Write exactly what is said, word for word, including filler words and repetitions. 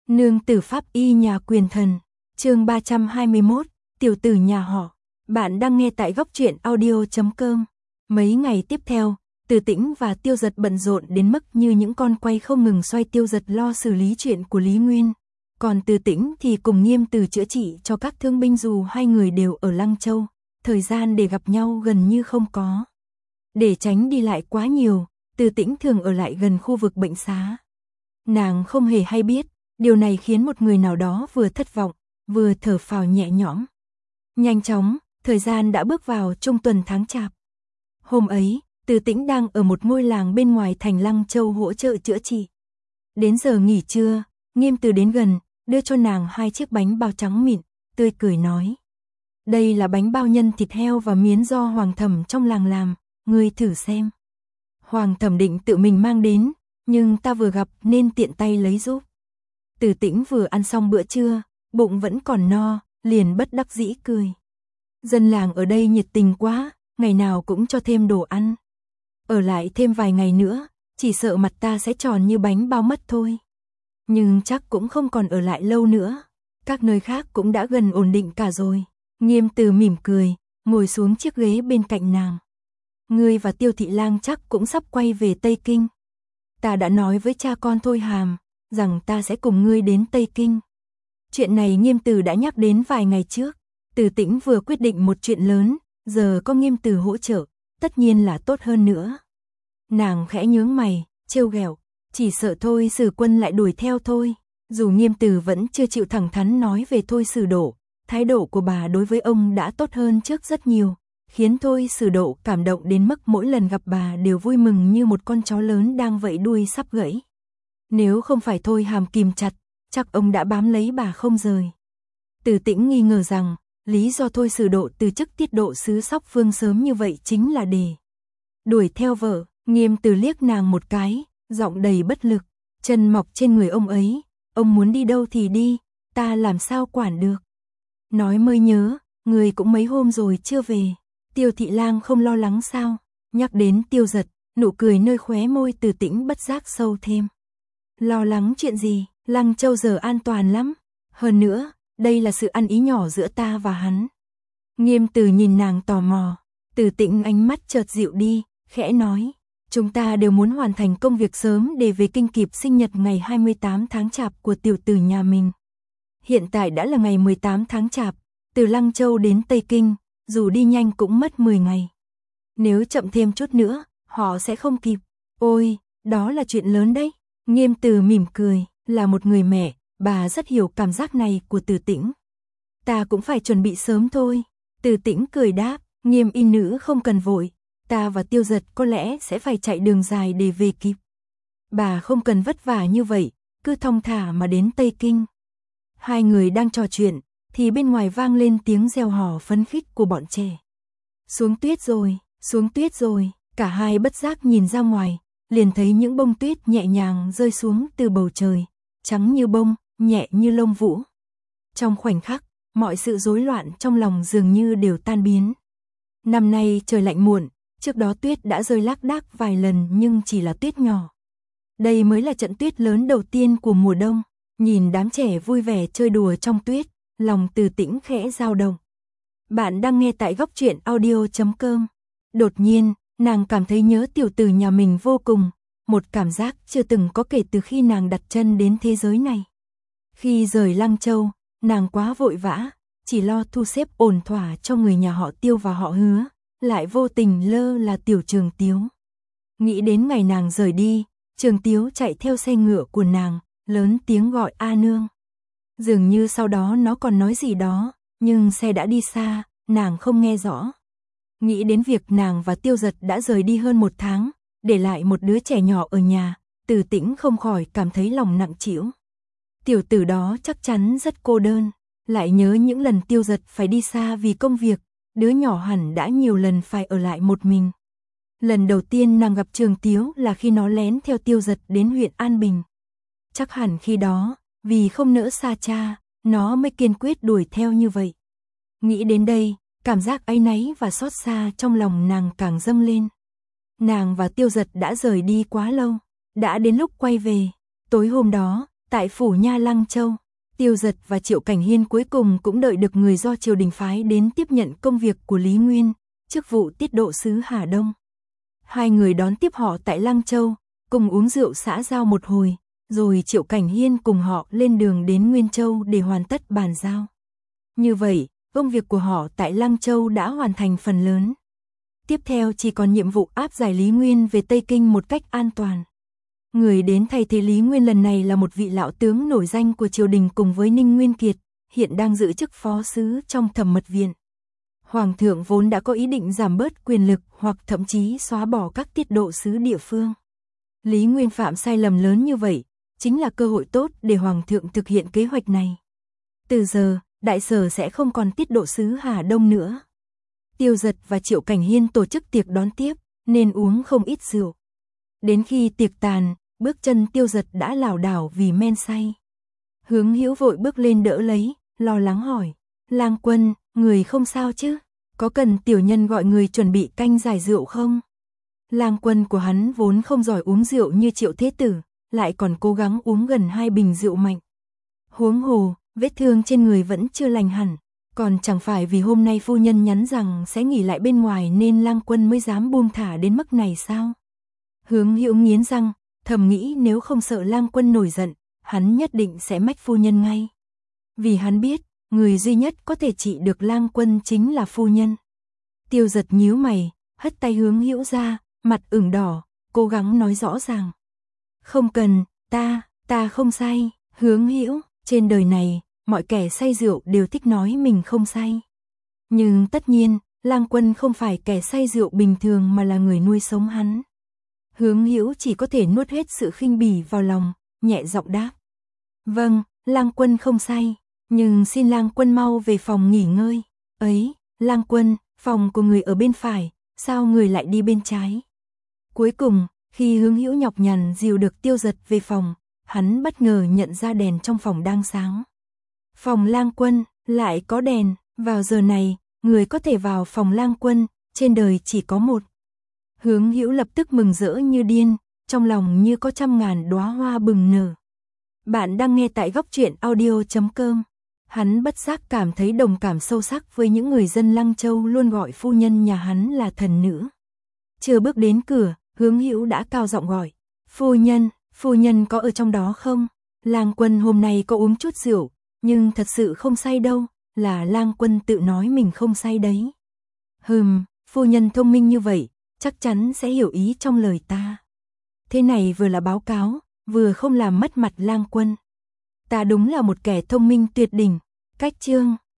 Nương tử pháp y nhà quyền thần, chương ba trăm hai mươi mốt, tiểu tử nhà họ. Bạn đang nghe tại góc truyện audio chấm com. Mấy ngày tiếp theo, Từ Tĩnh và Tiêu Dật bận rộn đến mức như những con quay không ngừng xoay. Tiêu Dật lo xử lý chuyện của Lý Nguyên, còn Từ Tĩnh thì cùng Nghiêm Từ chữa trị cho các thương binh. Dù hai người đều ở Lăng Châu, thời gian để gặp nhau gần như không có. Để tránh đi lại quá nhiều, Từ Tĩnh thường ở lại gần khu vực bệnh xá. Nàng không hề hay biết, điều này khiến một người nào đó vừa thất vọng, vừa thở phào nhẹ nhõm. Nhanh chóng, thời gian đã bước vào trung tuần tháng Chạp. Hôm ấy, Từ Tĩnh đang ở một ngôi làng bên ngoài thành Lăng Châu hỗ trợ chữa trị. Đến giờ nghỉ trưa, Nghiêm Từ đến gần, đưa cho nàng hai chiếc bánh bao trắng mịn, tươi cười nói. Đây là bánh bao nhân thịt heo và miến do Hoàng Thẩm trong làng làm, ngươi thử xem. Hoàng Thẩm định tự mình mang đến, nhưng ta vừa gặp nên tiện tay lấy giúp. Từ Tĩnh vừa ăn xong bữa trưa, bụng vẫn còn no, liền bất đắc dĩ cười. Dân làng ở đây nhiệt tình quá, ngày nào cũng cho thêm đồ ăn. Ở lại thêm vài ngày nữa, chỉ sợ mặt ta sẽ tròn như bánh bao mất thôi. Nhưng chắc cũng không còn ở lại lâu nữa, các nơi khác cũng đã gần ổn định cả rồi. Nghiêm Từ mỉm cười, ngồi xuống chiếc ghế bên cạnh nàng. Ngươi và Tiêu Thị Lang chắc cũng sắp quay về Tây Kinh. Ta đã nói với cha con Thôi Hàm, rằng ta sẽ cùng ngươi đến Tây Kinh. Chuyện này Nghiêm Từ đã nhắc đến vài ngày trước. Từ Tĩnh vừa quyết định một chuyện lớn, giờ có Nghiêm Từ hỗ trợ, tất nhiên là tốt hơn nữa. Nàng khẽ nhướng mày, trêu ghẹo, chỉ sợ Thôi Sử Quân lại đuổi theo thôi. Dù Nghiêm Từ vẫn chưa chịu thẳng thắn nói về Thôi Sử Độ, thái độ của bà đối với ông đã tốt hơn trước rất nhiều, khiến Thôi Sử Độ cảm động đến mức mỗi lần gặp bà đều vui mừng như một con chó lớn đang vẫy đuôi sắp gãy. Nếu không phải Thôi Hàm kìm chặt, chắc ông đã bám lấy bà không rời. Từ Tĩnh nghi ngờ rằng, lý do Thôi Sử Độ từ chức tiết độ sứ Sóc Phương sớm như vậy chính là để đuổi theo vợ. Nghiêm Từ liếc nàng một cái, giọng đầy bất lực, chân mọc trên người ông ấy, ông muốn đi đâu thì đi, ta làm sao quản được. Nói mới nhớ, người cũng mấy hôm rồi chưa về, Tiêu Thị Lang không lo lắng sao? Nhắc đến Tiêu Dật, nụ cười nơi khóe môi Từ Tĩnh bất giác sâu thêm. Lo lắng chuyện gì, Lăng Châu giờ an toàn lắm, hơn nữa, đây là sự ăn ý nhỏ giữa ta và hắn. Nghiêm Từ nhìn nàng tò mò, Từ Tĩnh ánh mắt chợt dịu đi, khẽ nói, chúng ta đều muốn hoàn thành công việc sớm để về kinh kịp sinh nhật ngày hai mươi tám tháng Chạp của tiểu tử nhà mình. Hiện tại đã là ngày mười tám tháng Chạp, từ Lăng Châu đến Tây Kinh, dù đi nhanh cũng mất mười ngày. Nếu chậm thêm chút nữa, họ sẽ không kịp. Ôi, đó là chuyện lớn đấy. Nghiêm Từ mỉm cười, là một người mẹ, bà rất hiểu cảm giác này của Từ Tĩnh. Ta cũng phải chuẩn bị sớm thôi. Từ Tĩnh cười đáp, Nghiêm y nữ không cần vội, ta và Tiêu Dật có lẽ sẽ phải chạy đường dài để về kịp. Bà không cần vất vả như vậy, cứ thong thả mà đến Tây Kinh. Hai người đang trò chuyện, thì bên ngoài vang lên tiếng reo hò phấn khích của bọn trẻ. Xuống tuyết rồi, xuống tuyết rồi, cả hai bất giác nhìn ra ngoài, liền thấy những bông tuyết nhẹ nhàng rơi xuống từ bầu trời, trắng như bông, nhẹ như lông vũ. Trong khoảnh khắc, mọi sự rối loạn trong lòng dường như đều tan biến. Năm nay trời lạnh muộn, trước đó tuyết đã rơi lác đác vài lần nhưng chỉ là tuyết nhỏ. Đây mới là trận tuyết lớn đầu tiên của mùa đông. Nhìn đám trẻ vui vẻ chơi đùa trong tuyết, lòng Từ Tĩnh khẽ dao động. Bạn đang nghe tại góc truyện audio chấm com. Đột nhiên, nàng cảm thấy nhớ tiểu tử nhà mình vô cùng, một cảm giác chưa từng có kể từ khi nàng đặt chân đến thế giới này. Khi rời Lăng Châu, nàng quá vội vã, chỉ lo thu xếp ổn thỏa cho người nhà họ Tiêu và họ Hứa, lại vô tình lơ là tiểu Trường Tiếu. Nghĩ đến ngày nàng rời đi, Trường Tiếu chạy theo xe ngựa của nàng, lớn tiếng gọi A nương. Dường như sau đó nó còn nói gì đó, nhưng xe đã đi xa, nàng không nghe rõ. Nghĩ đến việc nàng và Tiêu Dật đã rời đi hơn một tháng, để lại một đứa trẻ nhỏ ở nhà, Từ Tĩnh không khỏi cảm thấy lòng nặng trĩu. Tiểu tử đó chắc chắn rất cô đơn, lại nhớ những lần Tiêu Dật phải đi xa vì công việc, đứa nhỏ hẳn đã nhiều lần phải ở lại một mình. Lần đầu tiên nàng gặp Trường Tiếu là khi nó lén theo Tiêu Dật đến huyện An Bình. Chắc hẳn khi đó, vì không nỡ xa cha, nó mới kiên quyết đuổi theo như vậy. Nghĩ đến đây, cảm giác áy náy và xót xa trong lòng nàng càng dâng lên. Nàng và Tiêu Dật đã rời đi quá lâu, đã đến lúc quay về. Tối hôm đó, Tại phủ Nha Lăng Châu, Tiêu Dật và Triệu Cảnh Hiên cuối cùng cũng đợi được người do triều đình phái đến tiếp nhận công việc của Lý Nguyên, chức vụ tiết độ sứ Hà Đông. Hai người đón tiếp họ tại Lăng Châu, cùng uống rượu xã giao một hồi, rồi Triệu Cảnh Hiên cùng họ lên đường đến Nguyên Châu để hoàn tất bàn giao. Như vậy, công việc của họ tại Lăng Châu đã hoàn thành phần lớn. Tiếp theo chỉ còn nhiệm vụ áp giải Lý Nguyên về Tây Kinh một cách an toàn. Người đến thay thế Lý Nguyên lần này là một vị lão tướng nổi danh của triều đình cùng với Ninh Nguyên Kiệt, hiện đang giữ chức phó sứ trong Thẩm Mật Viện. Hoàng thượng vốn đã có ý định giảm bớt quyền lực hoặc thậm chí xóa bỏ các tiết độ sứ địa phương. Lý Nguyên phạm sai lầm lớn như vậy, chính là cơ hội tốt để Hoàng thượng thực hiện kế hoạch này. Từ giờ, đại sở sẽ không còn tiết độ sứ Hà Đông nữa. Tiêu Dật và Triệu Cảnh Hiên tổ chức tiệc đón tiếp, nên uống không ít rượu. Đến khi tiệc tàn, bước chân Tiêu Dật đã lảo đảo vì men say. Hướng Hữu vội bước lên đỡ lấy, lo lắng hỏi, Lang Quân, người không sao chứ? Có cần tiểu nhân gọi người chuẩn bị canh giải rượu không? Lang Quân của hắn vốn không giỏi uống rượu như Triệu Thế Tử, lại còn cố gắng uống gần hai bình rượu mạnh. Huống hồ, vết thương trên người vẫn chưa lành hẳn, còn chẳng phải vì hôm nay phu nhân nhắn rằng sẽ nghỉ lại bên ngoài nên Lang Quân mới dám buông thả đến mức này sao? Hướng Hữu nghiến răng, thầm nghĩ nếu không sợ Lang Quân nổi giận, hắn nhất định sẽ mách phu nhân ngay. Vì hắn biết, người duy nhất có thể trị được Lang Quân chính là phu nhân. Tiêu Dật nhíu mày, hất tay Hướng Hữu ra, mặt ửng đỏ, cố gắng nói rõ ràng. Không cần, ta, ta không say. Hướng Hữu, trên đời này, mọi kẻ say rượu đều thích nói mình không say. Nhưng tất nhiên, Lang Quân không phải kẻ say rượu bình thường mà là người nuôi sống hắn. Hướng Hữu chỉ có thể nuốt hết sự khinh bỉ vào lòng, nhẹ giọng đáp. Vâng, Lang Quân không say, nhưng xin Lang Quân mau về phòng nghỉ ngơi. Ấy, Lang Quân, phòng của người ở bên phải, sao người lại đi bên trái? Cuối cùng, khi Hướng Hữu nhọc nhằn dìu được Tiêu Dật về phòng, hắn bất ngờ nhận ra đèn trong phòng đang sáng. Phòng Lang Quân, lại có đèn, vào giờ này, người có thể vào phòng Lang Quân, trên đời chỉ có một. Hướng Hữu lập tức mừng rỡ như điên, trong lòng như có trăm ngàn đóa hoa bừng nở. Bạn đang nghe tại góc truyện audio chấm com. Hắn bất giác cảm thấy đồng cảm sâu sắc với những người dân Lăng Châu luôn gọi phu nhân nhà hắn là thần nữ. Chưa bước đến cửa, Hướng Hữu đã cao giọng gọi, phu nhân, phu nhân có ở trong đó không? Lang Quân hôm nay có uống chút rượu, nhưng thật sự không say đâu, là Lang Quân tự nói mình không say đấy. Hừm, phu nhân thông minh như vậy, chắc chắn sẽ hiểu ý trong lời ta. Thế này vừa là báo cáo, vừa không làm mất mặt Lang Quân. Ta đúng là một kẻ thông minh tuyệt đỉnh. Cách chương